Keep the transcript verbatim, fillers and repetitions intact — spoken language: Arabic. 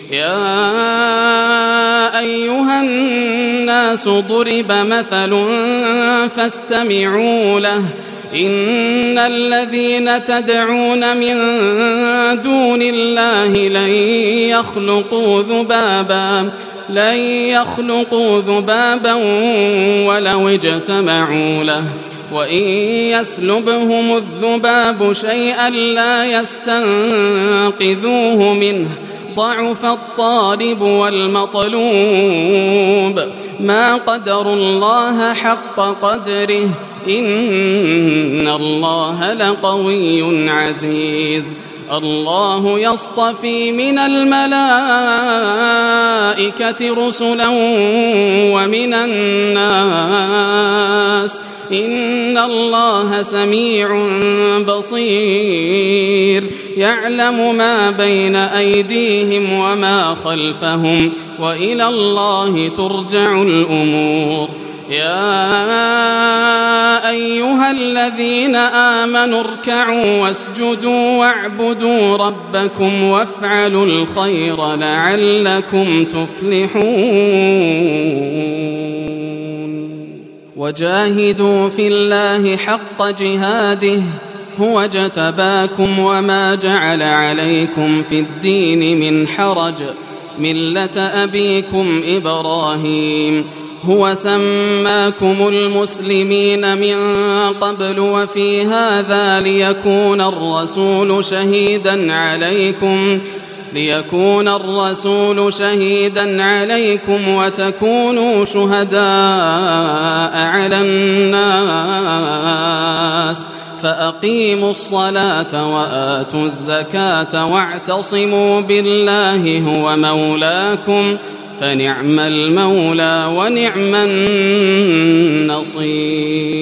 يا أيها الناس ضرب مثل فاستمعوا له إن الذين تدعون من دون الله لن يخلقوا ذبابا لن يخلقوا ذبابا ولو اجتمعوا له وإن يسلبهم الذباب شيئا لا يستنقذوه منه ضعف الطالب والمطلوب ما قدروا الله حق قدره إن الله لقوي عزيز الله يصطفي من الملائكة رسلا ومن الناس إن الله سميع بصير يعلم ما بين أيديهم وما خلفهم وإلى الله ترجع الأمور يا أيها الذين آمنوا اركعوا واسجدوا واعبدوا ربكم وافعلوا الخير لعلكم تفلحون وجاهدوا في الله حق جهاده هو اجتباكم وما جعل عليكم في الدين من حرج ملة أبيكم إبراهيم هو سماكم المسلمين من قبل وفي هذا ليكون الرسول شهيدا عليكم ليكون الرسول شهيدا عليكم وتكونوا شهداء على الناس فأقيموا الصلاة وآتوا الزكاة واعتصموا بالله هو مولاكم فنعم المولى ونعم النصير.